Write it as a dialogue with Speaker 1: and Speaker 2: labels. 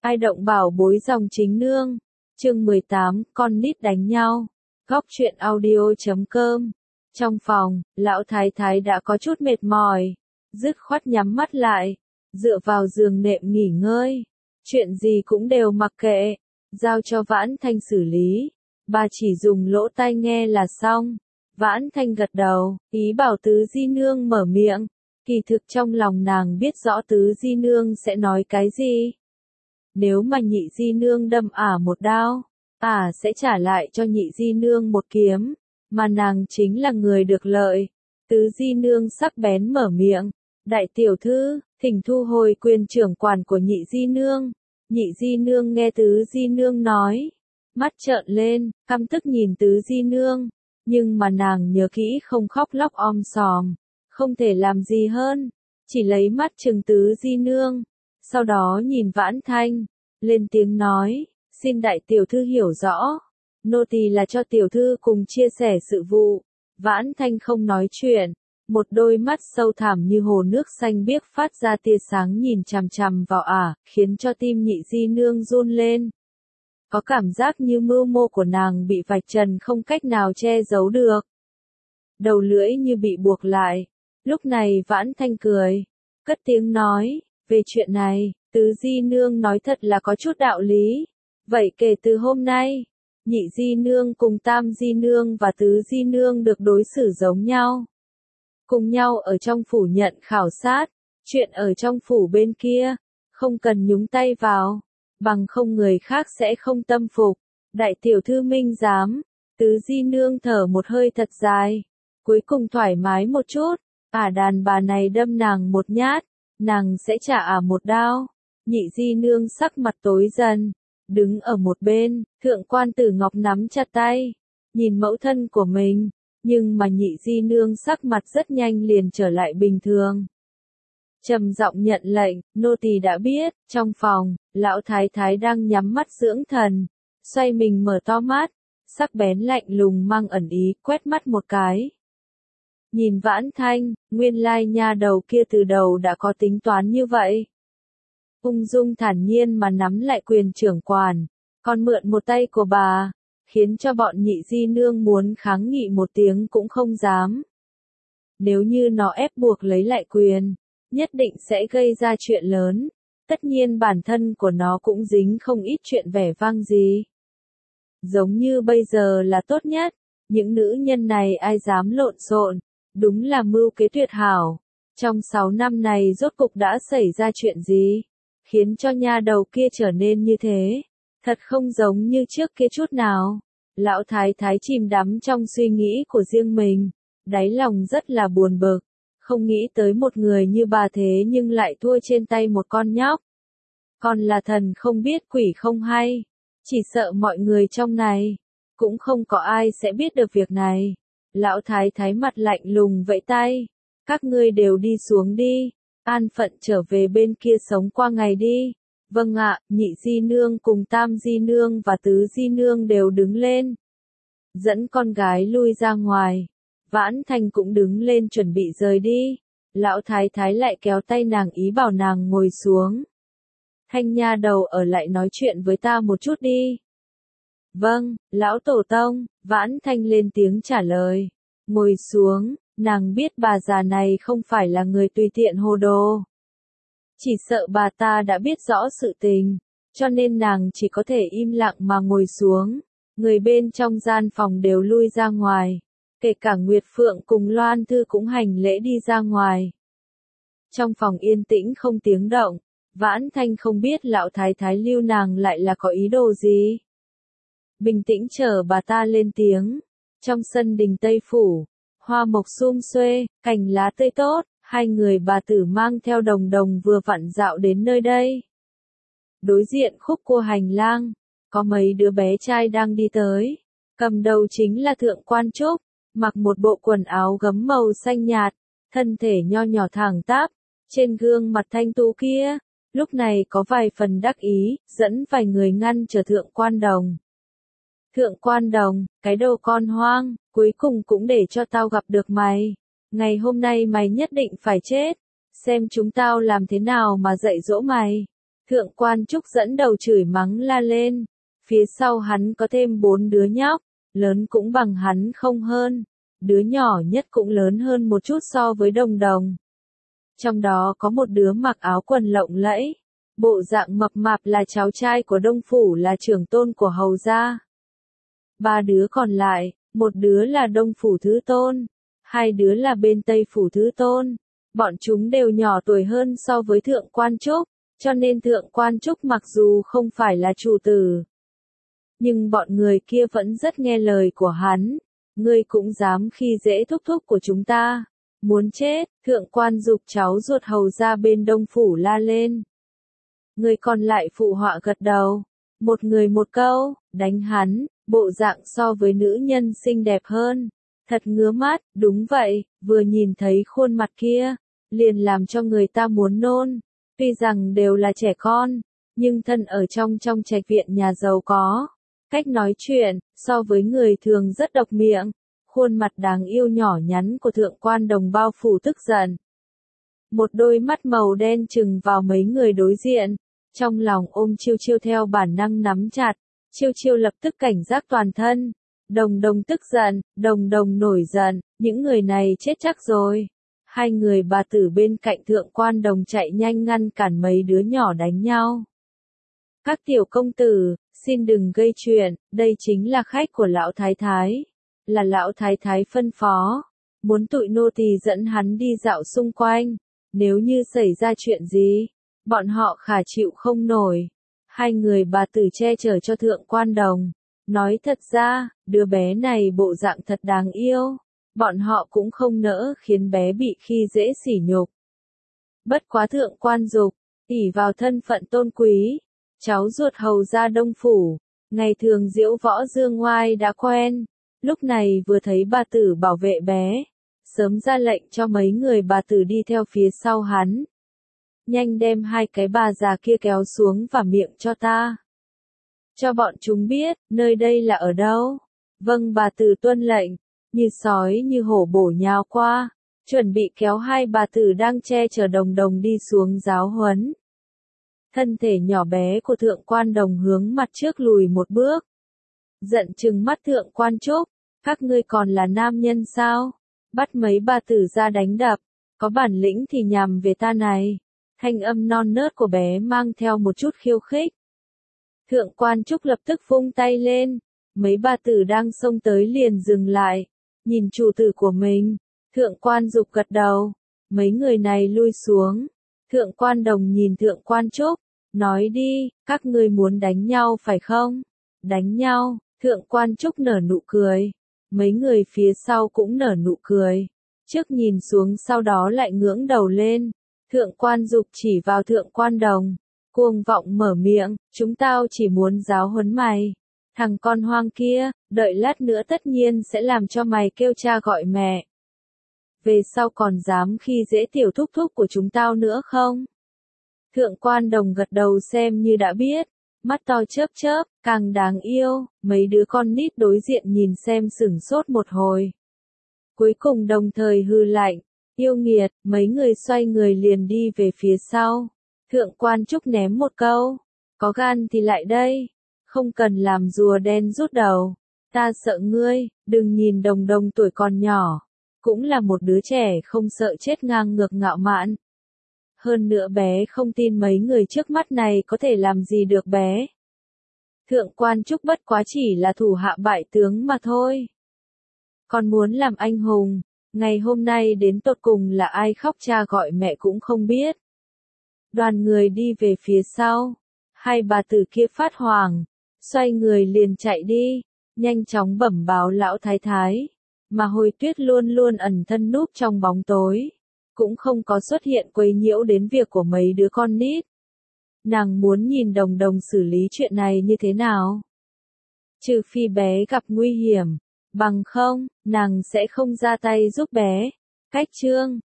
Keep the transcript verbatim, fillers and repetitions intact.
Speaker 1: Ai động bảo bối dòng chính nương. Chương mười tám, con nít đánh nhau. Góc truyện audio chấm com. Trong phòng, lão thái thái đã có chút mệt mỏi, dứt khoát nhắm mắt lại, dựa vào giường nệm nghỉ ngơi. Chuyện gì cũng đều mặc kệ, giao cho Vãn Thanh xử lý. Bà chỉ dùng lỗ tai nghe là xong. Vãn Thanh gật đầu, ý bảo Tứ Di Nương mở miệng. Kỳ thực trong lòng nàng biết rõ Tứ Di Nương sẽ nói cái gì. Nếu mà Nhị Di Nương đâm ả một đao, ả sẽ trả lại cho Nhị Di Nương một kiếm, mà nàng chính là người được lợi. Tứ Di Nương sắc bén mở miệng, đại tiểu thư, thỉnh thu hồi quyền trưởng quản của Nhị Di Nương. Nhị Di Nương nghe Tứ Di Nương nói, mắt trợn lên, căm tức nhìn Tứ Di Nương, nhưng mà nàng nhớ kỹ không khóc lóc om sòm, không thể làm gì hơn, chỉ lấy mắt trừng Tứ Di Nương, sau đó nhìn Vãn Thanh, lên tiếng nói, xin đại tiểu thư hiểu rõ, nô tỳ là cho tiểu thư cùng chia sẻ sự vụ. Vãn Thanh không nói chuyện, một đôi mắt sâu thẳm như hồ nước xanh biếc phát ra tia sáng nhìn chằm chằm vào ả, khiến cho tim Nhị Di Nương run lên. Có cảm giác như mưu mô của nàng bị vạch trần không cách nào che giấu được. Đầu lưỡi như bị buộc lại. Lúc này Vãn Thanh cười, cất tiếng nói, về chuyện này, Tứ Di Nương nói thật là có chút đạo lý. Vậy kể từ hôm nay, Nhị Di Nương cùng Tam Di Nương và Tứ Di Nương được đối xử giống nhau. Cùng nhau ở trong phủ nhận khảo sát, chuyện ở trong phủ bên kia, không cần nhúng tay vào, bằng không người khác sẽ không tâm phục. Đại tiểu thư minh giám, Tứ Di Nương thở một hơi thật dài, cuối cùng thoải mái một chút, ả đàn bà này đâm nàng một nhát, nàng sẽ trả ả một đao. Nhị Di Nương sắc mặt tối dần, đứng ở một bên, thượng quan Tử Ngọc nắm chặt tay, nhìn mẫu thân của mình, nhưng mà Nhị Di Nương sắc mặt rất nhanh liền trở lại bình thường. Trầm giọng nhận lệnh, nô tỳ đã biết. Trong phòng, lão thái thái đang nhắm mắt dưỡng thần, xoay mình mở to mắt, sắc bén lạnh lùng mang ẩn ý, quét mắt một cái. Nhìn Vãn Thanh, nguyên lai nha đầu kia từ đầu đã có tính toán như vậy. Ung dung thản nhiên mà nắm lại quyền trưởng quản, còn mượn một tay của bà, khiến cho bọn Nhị Di Nương muốn kháng nghị một tiếng cũng không dám. Nếu như nó ép buộc lấy lại quyền, nhất định sẽ gây ra chuyện lớn, tất nhiên bản thân của nó cũng dính không ít chuyện vẻ vang gì. Giống như bây giờ là tốt nhất, những nữ nhân này ai dám lộn xộn, đúng là mưu kế tuyệt hảo. Trong sáu năm này rốt cục đã xảy ra chuyện gì, khiến cho nha đầu kia trở nên như thế, thật không giống như trước kia chút nào. Lão thái thái chìm đắm trong suy nghĩ của riêng mình, đáy lòng rất là buồn bực, không nghĩ tới một người như bà thế nhưng lại thua trên tay một con nhóc. Còn là thần không biết quỷ không hay, chỉ sợ mọi người trong này, cũng không có ai sẽ biết được việc này. Lão thái thái mặt lạnh lùng vẫy tay, các ngươi đều đi xuống đi, an phận trở về bên kia sống qua ngày đi. Vâng ạ. Nhị Di Nương cùng Tam Di Nương và Tứ Di Nương đều đứng lên, dẫn con gái lui ra ngoài. Vãn Thanh cũng đứng lên chuẩn bị rời đi, lão thái thái lại kéo tay nàng ý bảo nàng ngồi xuống. Thanh nha đầu ở lại nói chuyện với ta một chút đi. Vâng, lão tổ tông. Vãn Thanh lên tiếng trả lời, ngồi xuống. Nàng biết bà già này không phải là người tùy tiện hồ đồ. Chỉ sợ bà ta đã biết rõ sự tình, cho nên nàng chỉ có thể im lặng mà ngồi xuống. Người bên trong gian phòng đều lui ra ngoài, kể cả Nguyệt Phượng cùng Loan Thư cũng hành lễ đi ra ngoài. Trong phòng yên tĩnh không tiếng động, Vãn Thanh không biết lão thái thái lưu nàng lại là có ý đồ gì. Bình tĩnh chờ bà ta lên tiếng. Trong sân đình Tây Phủ, hoa mộc sum xuê, cành lá tươi tốt, hai người bà tử mang theo đồng đồng vừa vặn dạo đến nơi đây. Đối diện khúc cua hành lang, có mấy đứa bé trai đang đi tới, cầm đầu chính là Thượng Quan Trúc, mặc một bộ quần áo gấm màu xanh nhạt, thân thể nho nhỏ thẳng tắp, trên gương mặt thanh tú kia, lúc này có vài phần đắc ý, dẫn vài người ngăn chờ Thượng Quan Đồng. Thượng Quan Đồng, cái đầu con hoang, cuối cùng cũng để cho tao gặp được mày. Ngày hôm nay mày nhất định phải chết, xem chúng tao làm thế nào mà dạy dỗ mày. Thượng quan Trúc dẫn đầu chửi mắng la lên. Phía sau hắn có thêm bốn đứa nhóc, lớn cũng bằng hắn không hơn. Đứa nhỏ nhất cũng lớn hơn một chút so với Đồng Đồng. Trong đó có một đứa mặc áo quần lộng lẫy, bộ dạng mập mạp là cháu trai của Đông Phủ, là trưởng tôn của Hầu gia. Ba đứa còn lại, một đứa là Đông Phủ thứ tôn, hai đứa là bên Tây Phủ thứ tôn. Bọn chúng đều nhỏ tuổi hơn so với Thượng quan Trúc, cho nên Thượng quan Trúc mặc dù không phải là chủ tử, nhưng bọn người kia vẫn rất nghe lời của hắn. Ngươi cũng dám khi dễ thúc thúc của chúng ta, muốn chết. Thượng quan Dục cháu ruột Hầu gia bên Đông Phủ la lên. Người còn lại phụ họa gật đầu, một người một câu, đánh hắn, bộ dạng so với nữ nhân xinh đẹp hơn, thật ngứa mắt. Đúng vậy, vừa nhìn thấy khuôn mặt kia, liền làm cho người ta muốn nôn. Tuy rằng đều là trẻ con, nhưng thân ở trong trong trạch viện nhà giàu có, cách nói chuyện, so với người thường rất độc miệng. Khuôn mặt đáng yêu nhỏ nhắn của Thượng quan Đồng bao phủ tức giận. Một đôi mắt màu đen trừng vào mấy người đối diện, trong lòng ôm Chiêu Chiêu theo bản năng nắm chặt. Chiêu Chiêu lập tức cảnh giác toàn thân. Đồng Đồng tức giận, Đồng Đồng nổi giận, những người này chết chắc rồi. Hai người bà tử bên cạnh Thượng quan Đồng chạy nhanh ngăn cản mấy đứa nhỏ đánh nhau. Các tiểu công tử, xin đừng gây chuyện, đây chính là khách của lão thái thái. Là lão thái thái phân phó, muốn tụi nô tỳ dẫn hắn đi dạo xung quanh. Nếu như xảy ra chuyện gì, bọn họ khả chịu không nổi. Hai người bà tử che chở cho Thượng quan Đồng. Nói thật ra, đứa bé này bộ dạng thật đáng yêu. Bọn họ cũng không nỡ khiến bé bị khi dễ sỉ nhục. Bất quá Thượng quan Dục, ỷ vào thân phận tôn quý, cháu ruột Hầu gia Đông Phủ, ngày thường diễu võ dương ngoai đã quen. Lúc này vừa thấy bà tử bảo vệ bé, sớm ra lệnh cho mấy người bà tử đi theo phía sau hắn. Nhanh đem hai cái bà già kia kéo xuống và miệng cho ta. Cho bọn chúng biết, nơi đây là ở đâu. Vâng, bà tử tuân lệnh, như sói như hổ bổ nhào qua, chuẩn bị kéo hai bà tử đang che chở Đồng Đồng đi xuống giáo huấn. Thân thể nhỏ bé của Thượng quan Đồng hướng mặt trước lùi một bước. Giận trừng mắt Thượng quan Trúc, các ngươi còn là nam nhân sao? Bắt mấy bà tử ra đánh đập, có bản lĩnh thì nhằm về ta này. Thanh âm non nớt của bé mang theo một chút khiêu khích. Thượng quan Trúc lập tức vung tay lên, mấy bà tử đang xông tới liền dừng lại, nhìn chủ tử của mình. Thượng quan Dục gật đầu, mấy người này lui xuống. Thượng quan Đồng nhìn Thượng quan Trúc, nói đi, các ngươi muốn đánh nhau phải không? Đánh nhau. Thượng quan Trúc nở nụ cười, mấy người phía sau cũng nở nụ cười. Trước nhìn xuống sau đó lại ngưỡng đầu lên. Thượng quan Dục chỉ vào Thượng quan Đồng, cuồng vọng mở miệng, chúng tao chỉ muốn giáo huấn mày. Thằng con hoang kia, đợi lát nữa tất nhiên sẽ làm cho mày kêu cha gọi mẹ. Về sau còn dám khi dễ tiểu thúc thúc của chúng tao nữa không? Thượng quan Đồng gật đầu xem như đã biết, mắt to chớp chớp, càng đáng yêu. Mấy đứa con nít đối diện nhìn xem sửng sốt một hồi. Cuối cùng đồng thời hừ lạnh, yêu nghiệt. Mấy người xoay người liền đi về phía sau. Thượng quan Trúc ném một câu, có gan thì lại đây, không cần làm rùa đen rút đầu. Ta sợ ngươi, đừng nhìn Đồng Đồng tuổi còn nhỏ, cũng là một đứa trẻ không sợ chết ngang ngược ngạo mạn. Hơn nữa bé không tin mấy người trước mắt này có thể làm gì được bé. Thượng quan Trúc bất quá chỉ là thủ hạ bại tướng mà thôi. Còn muốn làm anh hùng, ngày hôm nay đến tột cùng là ai khóc cha gọi mẹ cũng không biết. Đoàn người đi về phía sau, hai bà tử kia phát hoảng, xoay người liền chạy đi, nhanh chóng bẩm báo lão thái thái, mà Hồi Tuyết luôn luôn ẩn thân núp trong bóng tối, cũng không có xuất hiện quấy nhiễu đến việc của mấy đứa con nít. Nàng muốn nhìn Đồng Đồng xử lý chuyện này như thế nào. Trừ phi bé gặp nguy hiểm, bằng không, nàng sẽ không ra tay giúp bé. Cách chương